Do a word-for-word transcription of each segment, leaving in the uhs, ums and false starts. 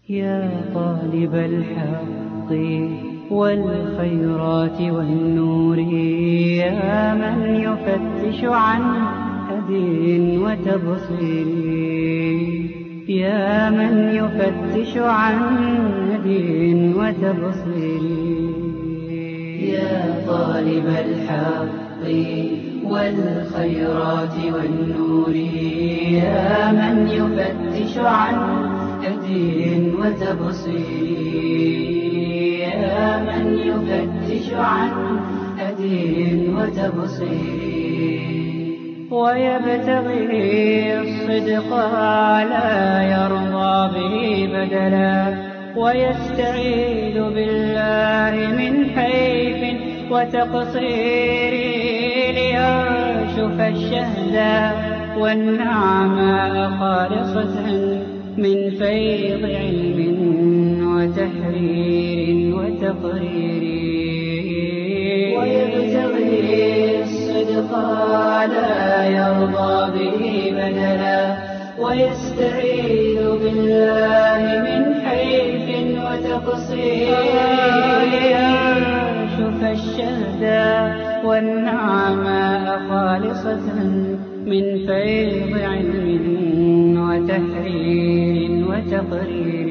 يا طالب الحق والخيرات والنور، يا من يفتش عن هدي وتبصير، يا من يفتش عن هدي وتبصير. يا طالب الحق والخيرات والنور، يا من يفتش عن هدي وتبصير، يا من يفتش عن هدي وتبصير. ويبتغي الصدق لا يرضى به بدلا، ويستعيذ بالله من حيف وتقصير، ليرشف الشهد والنعماء خالصة من فيض علم وتحرير وتقرير. ويبتغي الصدق لا يرضى به بدلا، ويستعيذ بالله من حيف وتقصير، ليرشف الشهد والنعماء خالصة من فيض علم وتحرير وتقرير.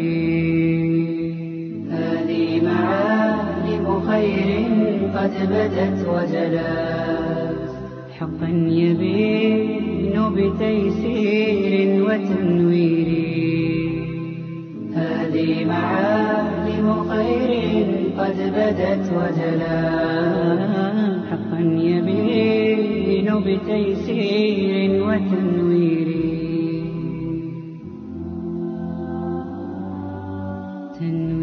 هذه معالم خير قد بدت وجلت، حقا يبين بتيسير وتنوير. هذه معالم خير قد بدت وجلت، حقا يبين بتيسير وتنوير. تنوير